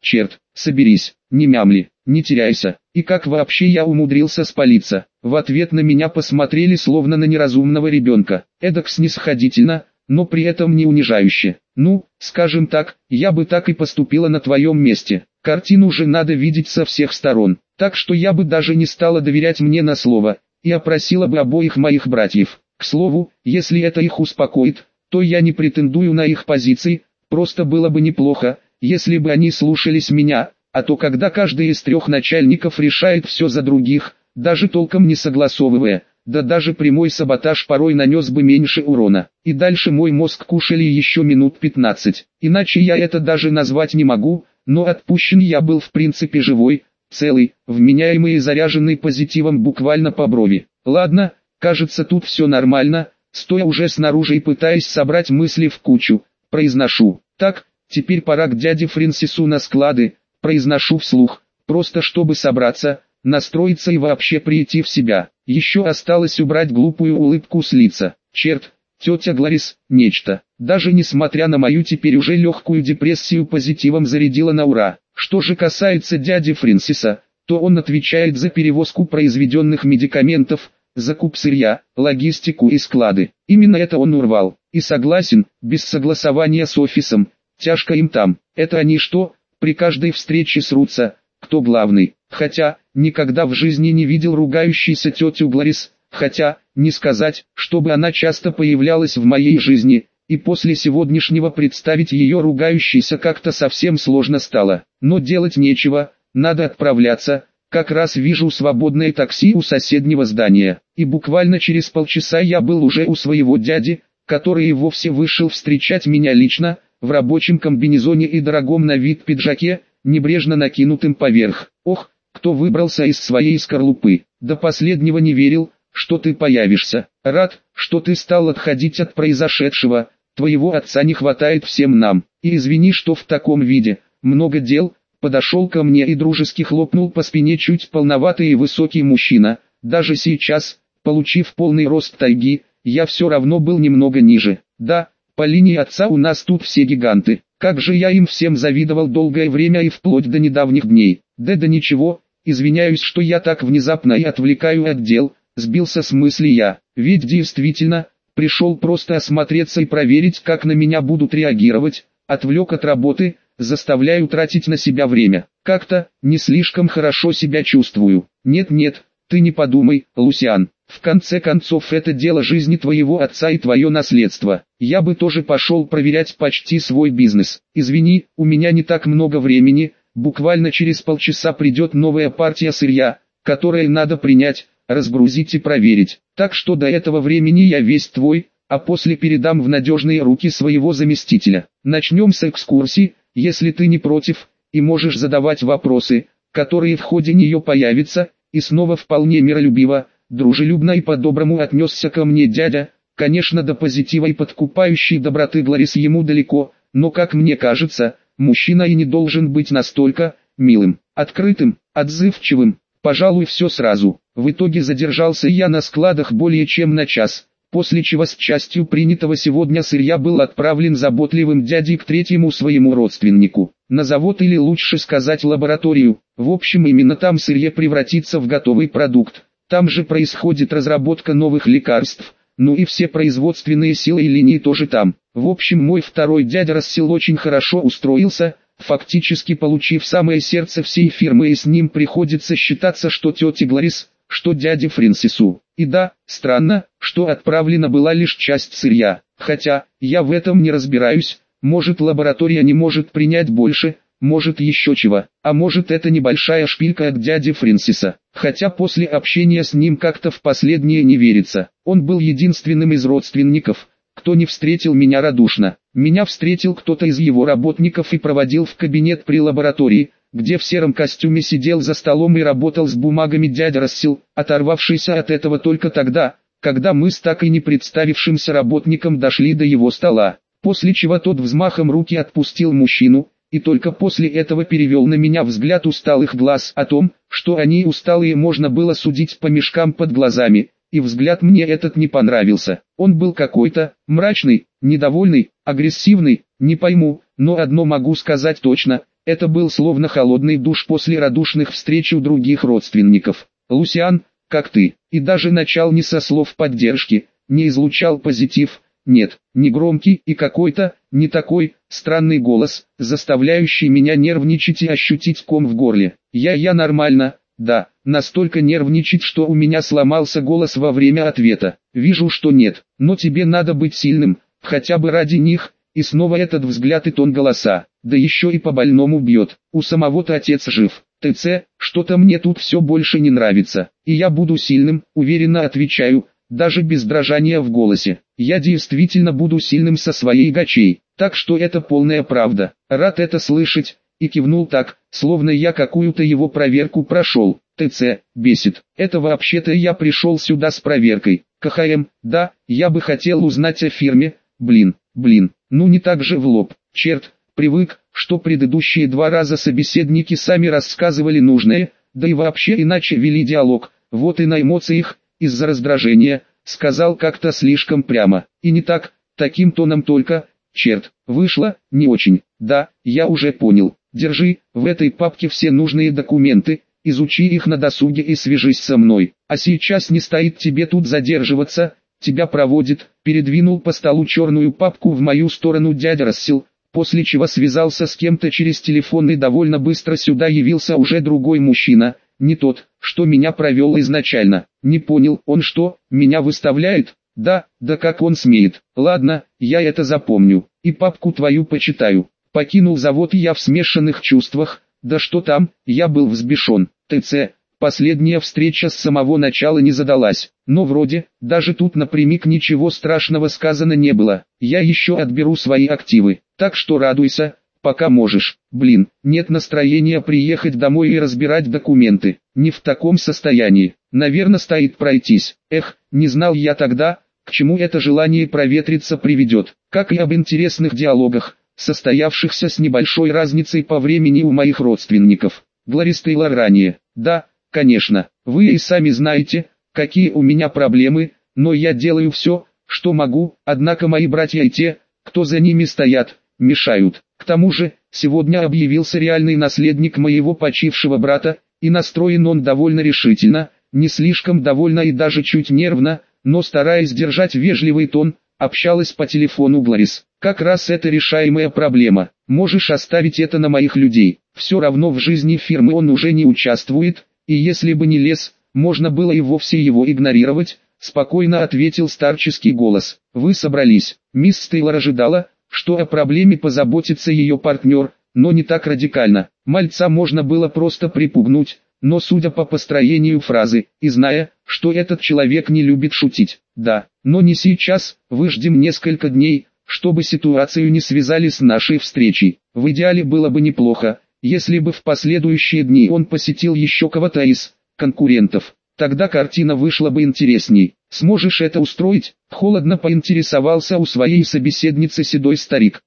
Speaker 1: Черт, соберись, не мямли, не теряйся. И как вообще я умудрился спалиться? В ответ на меня посмотрели словно на неразумного ребенка. Эдак снисходительно, но при этом не унижающе. Ну, скажем так, я бы так и поступила на твоем месте. Картину же надо видеть со всех сторон. Так что я бы даже не стала доверять мне на слово, и опросила бы обоих моих братьев. К слову, если это их успокоит, то я не претендую на их позиции, просто было бы неплохо, если бы они слушались меня, а то когда каждый из трех начальников решает все за других, даже толком не согласовывая, да даже прямой саботаж порой нанес бы меньше урона. И дальше мой мозг кушали еще минут 15, иначе я это даже назвать не могу, но отпущен я был в принципе живой, целый, вменяемый и заряженный позитивом буквально по брови. Ладно, кажется тут все нормально, стоя уже снаружи и пытаясь собрать мысли в кучу, произношу: так, теперь пора к дяде Фрэнсису на склады, произношу вслух, просто чтобы собраться, настроиться и вообще прийти в себя. Еще осталось убрать глупую улыбку с лица. Черт, тетя Гларис, нечто. Даже несмотря на мою теперь уже легкую депрессию, позитивом зарядила на ура. Что же касается дяди Фрэнсиса, то он отвечает за перевозку произведенных медикаментов, закуп сырья, логистику и склады. Именно это он урвал. И согласен, без согласования с офисом, тяжко им там. Это они что, при каждой встрече срутся, кто главный. Хотя, никогда в жизни не видел ругающейся тетю Гларис, хотя, не сказать, чтобы она часто появлялась в моей жизни, и после сегодняшнего представить ее ругающейся как-то совсем сложно стало. Но делать нечего, надо отправляться, как раз вижу свободное такси у соседнего здания. И буквально через полчаса я был уже у своего дяди, который и вовсе вышел встречать меня лично, в рабочем комбинезоне и дорогом на вид пиджаке, небрежно накинутым поверх. Ох, кто выбрался из своей скорлупы. До последнего не верил, что ты появишься. Рад, что ты стал отходить от произошедшего. Твоего отца не хватает всем нам. И извини, что в таком виде. Много дел. Подошел ко мне и дружески хлопнул по спине чуть полноватый и высокий мужчина. Даже сейчас, получив полный рост тайги, я все равно был немного ниже. Да, по линии отца у нас тут все гиганты. Как же я им всем завидовал долгое время и вплоть до недавних дней. Да ничего, извиняюсь, что я так внезапно и отвлекаю от дел, сбился с мысли я. Ведь действительно, пришел просто осмотреться и проверить, как на меня будут реагировать, отвлек от работы, заставляю тратить на себя время. Как-то, не слишком хорошо себя чувствую. Нет, ты не подумай, Лусиан. В конце концов это дело жизни твоего отца и твое наследство. Я бы тоже пошел проверять почти свой бизнес. Извини, у меня не так много времени, буквально через полчаса придет новая партия сырья, которое надо принять, разгрузить и проверить. Так что до этого времени я весь твой, а после передам в надежные руки своего заместителя. Начнем с экскурсии, если ты не против, и можешь задавать вопросы, которые в ходе нее появятся, и снова вполне миролюбиво, дружелюбно и по-доброму отнесся ко мне дядя. Конечно, до позитива и подкупающей доброты Гларис ему далеко, но, как мне кажется, мужчина и не должен быть настолько милым, открытым, отзывчивым. Пожалуй, все сразу. В итоге задержался я на складах более чем на час, после чего с частью принятого сегодня сырья был отправлен заботливым дядей к третьему своему родственнику, на завод или лучше сказать лабораторию. В общем, именно там сырье превратится в готовый продукт. Там же происходит разработка новых лекарств, ну и все производственные силы и линии тоже там. В общем, мой второй дядя Рассел очень хорошо устроился, фактически получив самое сердце всей фирмы, и с ним приходится считаться что тете Гларис, что дяде Фрэнсису. И да, странно, что отправлена была лишь часть сырья, хотя, я в этом не разбираюсь, может лаборатория не может принять больше, может еще чего, а может это небольшая шпилька от дяди Фрэнсиса. Хотя после общения с ним как-то в последнее не верится. Он был единственным из родственников, кто не встретил меня радушно. Меня встретил кто-то из его работников и проводил в кабинет при лаборатории, где в сером костюме сидел за столом и работал с бумагами дядя Рассел, оторвавшийся от этого только тогда, когда мы с так и не представившимся работником дошли до его стола. После чего тот взмахом руки отпустил мужчину, и только после этого перевел на меня взгляд усталых глаз. О том, что они усталые, можно было судить по мешкам под глазами, и взгляд мне этот не понравился. Он был какой-то мрачный, недовольный, агрессивный, не пойму, но одно могу сказать точно: Это был словно холодный душ после радушных встреч у других родственников. «Лусиан, как ты?» И даже начал не со слов поддержки, не излучал позитив, нет, не громкий и какой-то, не такой, странный голос, заставляющий меня нервничать и ощутить ком в горле. Я нормально, да, настолько нервничать, что у меня сломался голос во время ответа. Вижу, что нет, но тебе надо быть сильным, хотя бы ради них. И снова этот взгляд и тон голоса, да еще и по больному бьет. У самого-то отец жив. ТЦ, что-то мне тут все больше не нравится. И я буду сильным, уверенно отвечаю, даже без дрожания в голосе. Я действительно буду сильным со своей гачей. Так что это полная правда. Рад это слышать. И кивнул так, словно я какую-то его проверку прошел. ТЦ, бесит. Это вообще-то я пришел сюда с проверкой. КХМ, да, я бы хотел узнать о фирме. Блин, ну не так же в лоб. Черт, привык, что предыдущие 2 раза собеседники сами рассказывали нужное, да и вообще иначе вели диалог. Вот и на эмоциях, из-за раздражения, сказал как-то слишком прямо. И не так, таким тоном только, черт, вышло, не очень. Да, я уже понял. Держи, в этой папке все нужные документы, изучи их на досуге и свяжись со мной. А сейчас не стоит тебе тут задерживаться, тебя проводит. Передвинул по столу черную папку в мою сторону дядя Рассел, после чего связался с кем-то через телефон и довольно быстро сюда явился уже другой мужчина, не тот, что меня провел изначально. Не понял, он что, меня выставляет? Да как он смеет. Ладно, я это запомню, и папку твою почитаю. Покинул завод я в смешанных чувствах, да что там, я был взбешен. ТЦ, последняя встреча с самого начала не задалась, но вроде, даже тут напрямик ничего страшного сказано не было. Я еще отберу свои активы, так что радуйся, пока можешь. Блин, нет настроения приехать домой и разбирать документы, не в таком состоянии. Наверное, стоит пройтись. Эх, не знал я тогда, к чему это желание проветриться приведет, как и об интересных диалогах, состоявшихся с небольшой разницей по времени у моих родственников. Глорис Тейлор ранее. Да, конечно, вы и сами знаете, какие у меня проблемы, но я делаю все, что могу, однако мои братья и те, кто за ними стоят, мешают. К тому же, сегодня объявился реальный наследник моего почившего брата, и настроен он довольно решительно, не слишком довольно и даже чуть нервно, но стараясь держать вежливый тон, общалась по телефону Глорис. Как раз это решаемая проблема, можешь оставить это на моих людей. Все равно в жизни фирмы он уже не участвует, и если бы не лез, можно было и вовсе его игнорировать, спокойно ответил старческий голос. Вы собрались. Мисс Тейлор ожидала, что о проблеме позаботится ее партнер, но не так радикально. Мальца можно было просто припугнуть, но судя по построению фразы, и зная, что этот человек не любит шутить, да, но не сейчас, выждем несколько дней, чтобы ситуацию не связали с нашей встречей. В идеале было бы неплохо, если бы в последующие дни он посетил еще кого-то из конкурентов. Тогда картина вышла бы интересней. Сможешь это устроить? Холодно поинтересовался у своей собеседницы седой старик.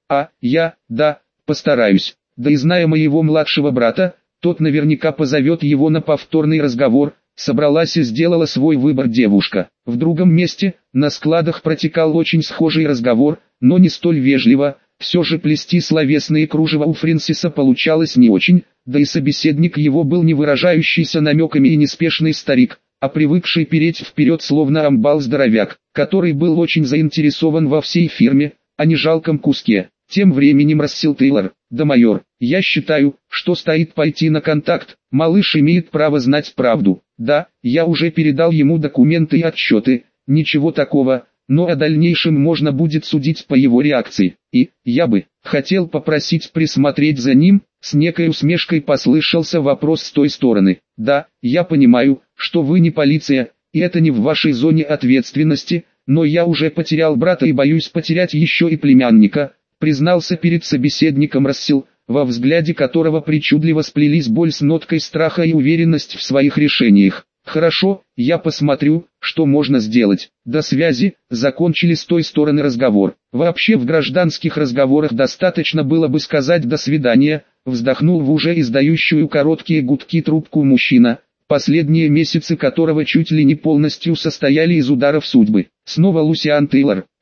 Speaker 1: Да, постараюсь. Да и зная моего младшего брата, тот наверняка позовет его на повторный разговор. Собралась и сделала свой выбор девушка. В другом месте, на складах протекал очень схожий разговор, но не столь вежливо. Все же плести словесные кружева у Фрэнсиса получалось не очень, да и собеседник его был не выражающийся намеками и неспешный старик, а привыкший переть вперед словно амбал-здоровяк, который был очень заинтересован во всей фирме, а не жалком куске. Тем временем Рассел Тейлор: да, майор, я считаю, что стоит пойти на контакт, малыш имеет право знать правду. Да, я уже передал ему документы и отчеты, ничего такого, но о дальнейшем можно будет судить по его реакции. И, я бы, хотел попросить присмотреть за ним, с некой усмешкой послышался вопрос с той стороны. Да, я понимаю, что вы не полиция, и это не в вашей зоне ответственности, но я уже потерял брата и боюсь потерять еще и племянника, признался перед собеседником Рассел, во взгляде которого причудливо сплелись боль с ноткой страха и уверенность в своих решениях. Хорошо, я посмотрю, что можно сделать. До связи. Закончили с той стороны разговор. Вообще в гражданских разговорах достаточно было бы сказать «до свидания», вздохнул в уже издающую короткие гудки трубку мужчина, последние месяцы которого чуть ли не полностью состояли из ударов судьбы. Снова Лусиан Тейлор.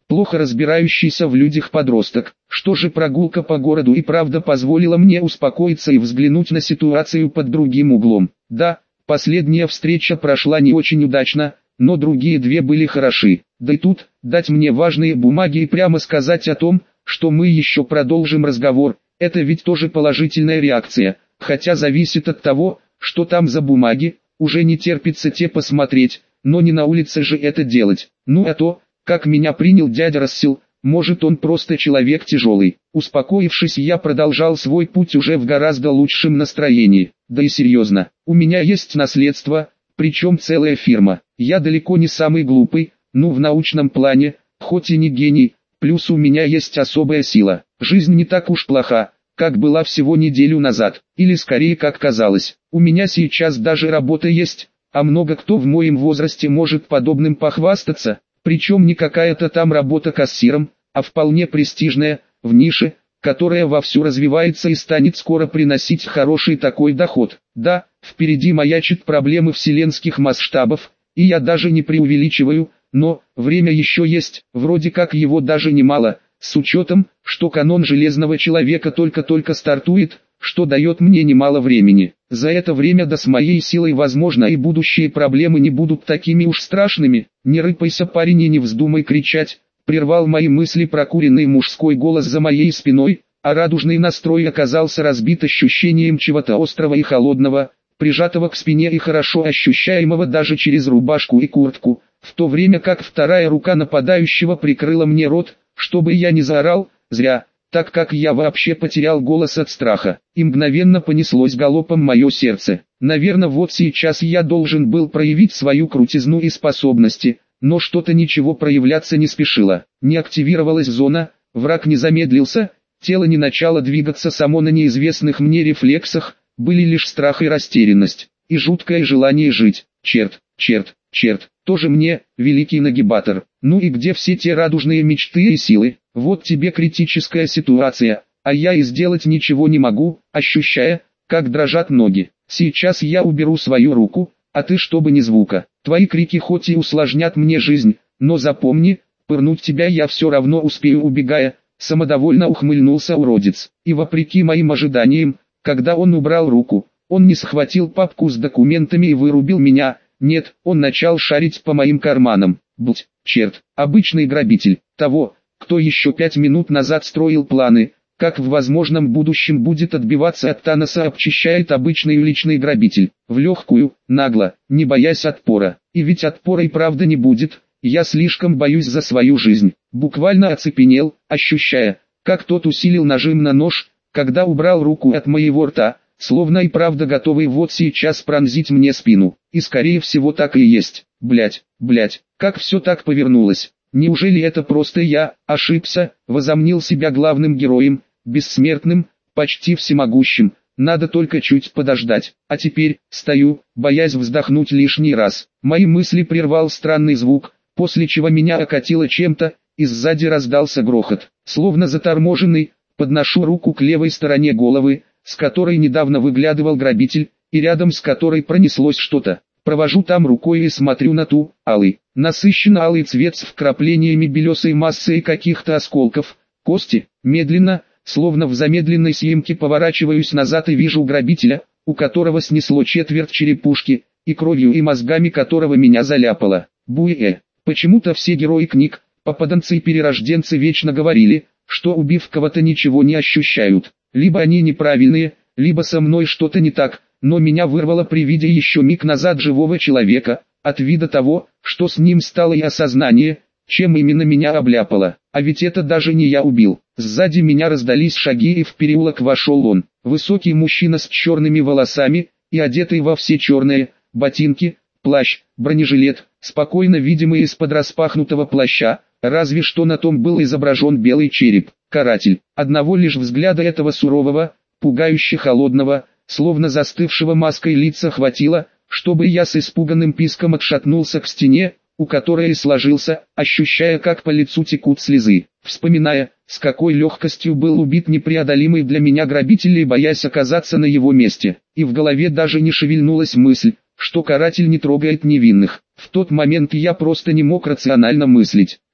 Speaker 1: плохо разбирающийся в людях подросток. Что же прогулка по городу и правда позволила мне успокоиться и взглянуть на ситуацию под другим углом. Да, последняя встреча прошла не очень удачно, но другие две были хороши. Да и тут, дать мне важные бумаги и прямо сказать о том, что мы еще продолжим разговор, это ведь тоже положительная реакция, хотя зависит от того, что там за бумаги, уже не терпится те посмотреть, но не на улице же это делать. Ну а то, как меня принял дядя Рассел, может он просто человек тяжелый. Успокоившись, я продолжал свой путь уже в гораздо лучшем настроении. Да и серьезно, у меня есть наследство, причем целая фирма. Я далеко не самый глупый, ну в научном плане, хоть и не гений, плюс у меня есть особая сила. Жизнь не так уж плоха, как была всего неделю назад, или скорее как казалось. У меня сейчас даже работа есть, а много кто в моем возрасте может подобным похвастаться, причем не какая-то там работа кассиром, а вполне престижная, в нише, которая вовсю развивается и станет скоро приносить хороший такой доход. Да, впереди маячат проблемы вселенских масштабов, и я даже не преувеличиваю, но время еще есть, вроде как его даже немало, с учетом, что канон Железного Человека только-только стартует, что дает мне немало времени. За это время да с моей силой возможно и будущие проблемы не будут такими уж страшными. Не рыпайся, парень, и не вздумай кричать, прервал мои мысли прокуренный мужской голос за моей спиной, а радужный настрой оказался разбит ощущением чего-то острого и холодного, прижатого к спине и хорошо ощущаемого даже через рубашку и куртку, в то время как вторая рука нападающего прикрыла мне рот, чтобы я не заорал, зря, так как я вообще потерял голос от страха, и мгновенно понеслось галопом мое сердце. Наверное, вот сейчас я должен был проявить свою крутизну и способности, но что-то ничего проявляться не спешило. Не активировалась зона, враг не замедлился, тело не начало двигаться само на неизвестных мне рефлексах, были лишь страх и растерянность, и жуткое желание жить. Черт, тоже мне, великий нагибатор. Ну и где все те радужные мечты и силы? Вот тебе критическая ситуация, а я и сделать ничего не могу, ощущая, как дрожат ноги. Сейчас я уберу свою руку, а ты чтобы ни звука. Твои крики хоть и усложнят мне жизнь, но запомни, пырнуть тебя я все равно успею, убегая. Самодовольно ухмыльнулся уродец. И вопреки моим ожиданиям, когда он убрал руку, он не схватил папку с документами и вырубил меня. Нет, он начал шарить по моим карманам. Черт, обычный грабитель, того, кто еще 5 минут назад строил планы, как в возможном будущем будет отбиваться от Таноса, обчищает обычный уличный грабитель, в легкую, нагло, не боясь отпора. И ведь отпора и правда не будет, я слишком боюсь за свою жизнь. Буквально оцепенел, ощущая, как тот усилил нажим на нож, когда убрал руку от моего рта, словно и правда готовый вот сейчас пронзить мне спину. И скорее всего так и есть. Блять, как все так повернулось. Неужели это просто я ошибся, возомнил себя главным героем, бессмертным, почти всемогущим, надо только чуть подождать. А теперь, стою, боясь вздохнуть лишний раз. Мои мысли прервал странный звук, после чего меня окатило чем-то, и сзади раздался грохот. Словно заторможенный, подношу руку к левой стороне головы, с которой недавно выглядывал грабитель, и рядом с которой пронеслось что-то. Провожу там рукой и смотрю на ту, алый, насыщенно алый цвет с вкраплениями белесой массы и каких-то осколков, кости. Медленно, словно в замедленной съемке, поворачиваюсь назад и вижу грабителя, у которого снесло четверть черепушки, и кровью и мозгами которого меня заляпало. Почему-то все герои книг, попаданцы и перерожденцы вечно говорили, что убив кого-то ничего не ощущают. Либо они неправильные, либо со мной что-то не так, но меня вырвало при виде еще миг назад живого человека, от вида того, что с ним стало, и осознание, чем именно меня обляпало. А ведь это даже не я убил. Сзади меня раздались шаги, и в переулок вошел он. Высокий мужчина с черными волосами, и одетый во все черное, ботинки, плащ, бронежилет, спокойно видимый из-под распахнутого плаща, разве что на том был изображен белый череп. Каратель. Одного лишь взгляда этого сурового, пугающе холодного, словно застывшего маской лица хватило, чтобы я с испуганным писком отшатнулся к стене, у которой и сложился, ощущая, как по лицу текут слезы, вспоминая, с какой легкостью был убит непреодолимый для меня грабитель, и боясь оказаться на его месте. И в голове даже не шевельнулась мысль, что каратель не трогает невинных. В тот момент я просто не мог рационально мыслить.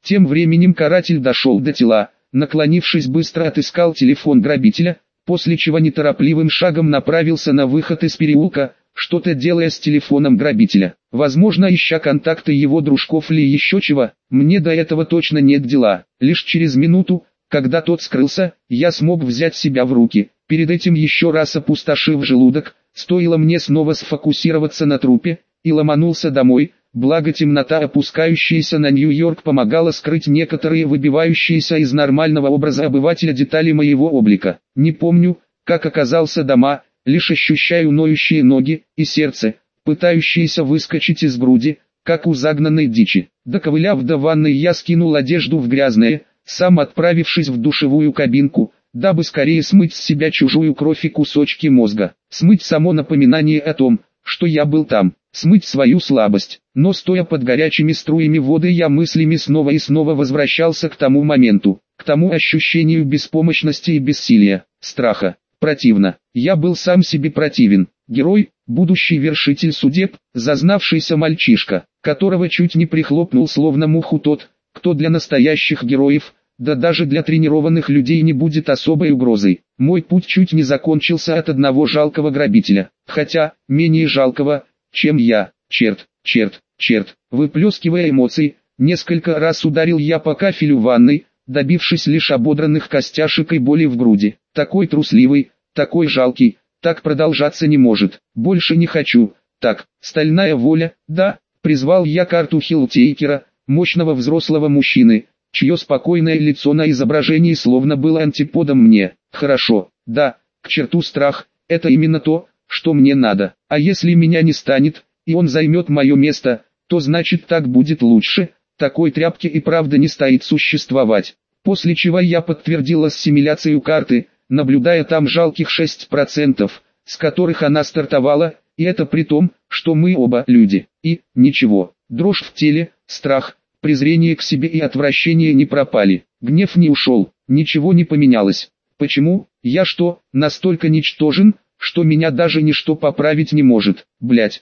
Speaker 1: Тем временем каратель дошел до тела, наклонившись быстро отыскал телефон грабителя, после чего неторопливым шагом направился на выход из переулка, что-то делая с телефоном грабителя. Возможно, ища контакты его дружков или еще чего, мне до этого точно нет дела. Лишь через минуту, когда тот скрылся, я смог взять себя в руки. Перед этим еще раз опустошив желудок, стоило мне снова сфокусироваться на трупе, и ломанулся домой, благо темнота, опускающаяся на Нью-Йорк, помогала скрыть некоторые выбивающиеся из нормального образа обывателя детали моего облика. Не помню, как оказался дома, лишь ощущаю ноющие ноги и сердце, пытающиеся выскочить из груди, как у загнанной дичи. Доковыляв до ванной, я скинул одежду в грязное, сам отправившись в душевую кабинку, дабы скорее смыть с себя чужую кровь и кусочки мозга. Смыть само напоминание о том, что я был там, смыть свою слабость. Но стоя под горячими струями воды, я мыслями снова и снова возвращался к тому моменту, к тому ощущению беспомощности и бессилия, страха. Противно. Я был сам себе противен. Герой, будущий вершитель судеб, зазнавшийся мальчишка, которого чуть не прихлопнул словно муху тот, кто для настоящих героев, да даже для тренированных людей не будет особой угрозой. Мой путь чуть не закончился от одного жалкого грабителя, хотя, менее жалкого, чем я. Черт, черт, черт. Выплескивая эмоции, несколько раз ударил я по кафелю ванной, добившись лишь ободранных костяшек и боли в груди. Такой трусливый, такой жалкий, так продолжаться не может. Больше не хочу. Так, стальная воля, да, призвал я карту Хилтейкера, мощного взрослого мужчины, чье спокойное лицо на изображении словно было антиподом мне. Хорошо, да, к черту страх, это именно то, что мне надо. А если меня не станет, и он займет мое место, то значит так будет лучше, такой тряпки и правда не стоит существовать. После чего я подтвердил ассимиляцию карты, наблюдая там жалких 6%, с которых она стартовала, и это при том, что мы оба люди. И, ничего, дрожь в теле, страх, презрение к себе и отвращение не пропали. Гнев не ушел, ничего не поменялось. Почему? Я что, настолько ничтожен, что меня даже ничто поправить не может? Блять.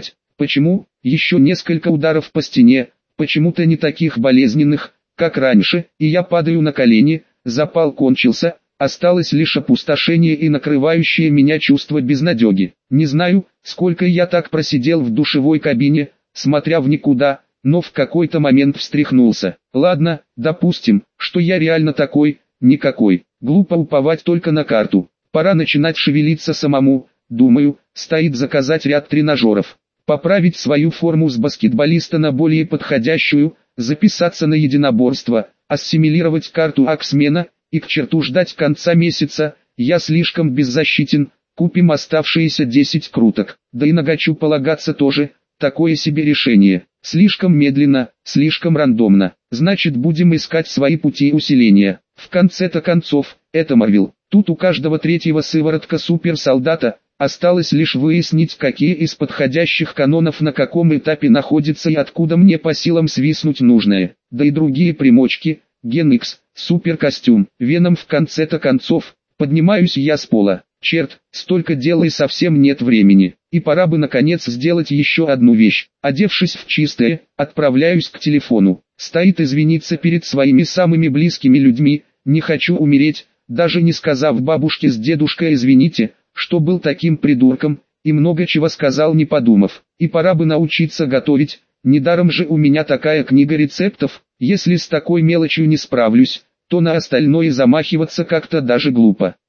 Speaker 1: Почему? Еще несколько ударов по стене, почему-то не таких болезненных, как раньше, и я падаю на колени, запал кончился, осталось лишь опустошение и накрывающее меня чувство безнадеги. Не знаю, сколько я так просидел в душевой кабине, смотря в никуда, но в какой-то момент встряхнулся. Ладно, допустим, что я реально такой, никакой. Глупо уповать только на карту. Пора начинать шевелиться самому, думаю, стоит заказать ряд тренажеров. Поправить свою форму с баскетболиста на более подходящую, записаться на единоборство, ассимилировать карту Аксмена, и к черту ждать конца месяца, я слишком беззащитен, купим оставшиеся 10 круток. Да и на гачу полагаться тоже, такое себе решение. Слишком медленно, слишком рандомно. Значит, будем искать свои пути усиления. В конце-то концов, это Марвел. Тут у каждого третьего сыворотка суперсолдата. Осталось лишь выяснить, какие из подходящих канонов на каком этапе находятся и откуда мне по силам свистнуть нужное. Да и другие примочки, Ген Икс, суперкостюм, Веном. В конце-то концов, поднимаюсь я с пола. Черт, столько дел и совсем нет времени. И пора бы наконец сделать еще одну вещь. Одевшись в чистое, отправляюсь к телефону. Стоит извиниться перед своими самыми близкими людьми. Не хочу умереть, даже не сказав бабушке с дедушкой извините, что был таким придурком, и много чего сказал не подумав. И пора бы научиться готовить, недаром же у меня такая книга рецептов. Если с такой мелочью не справлюсь, то на остальное замахиваться как-то даже глупо.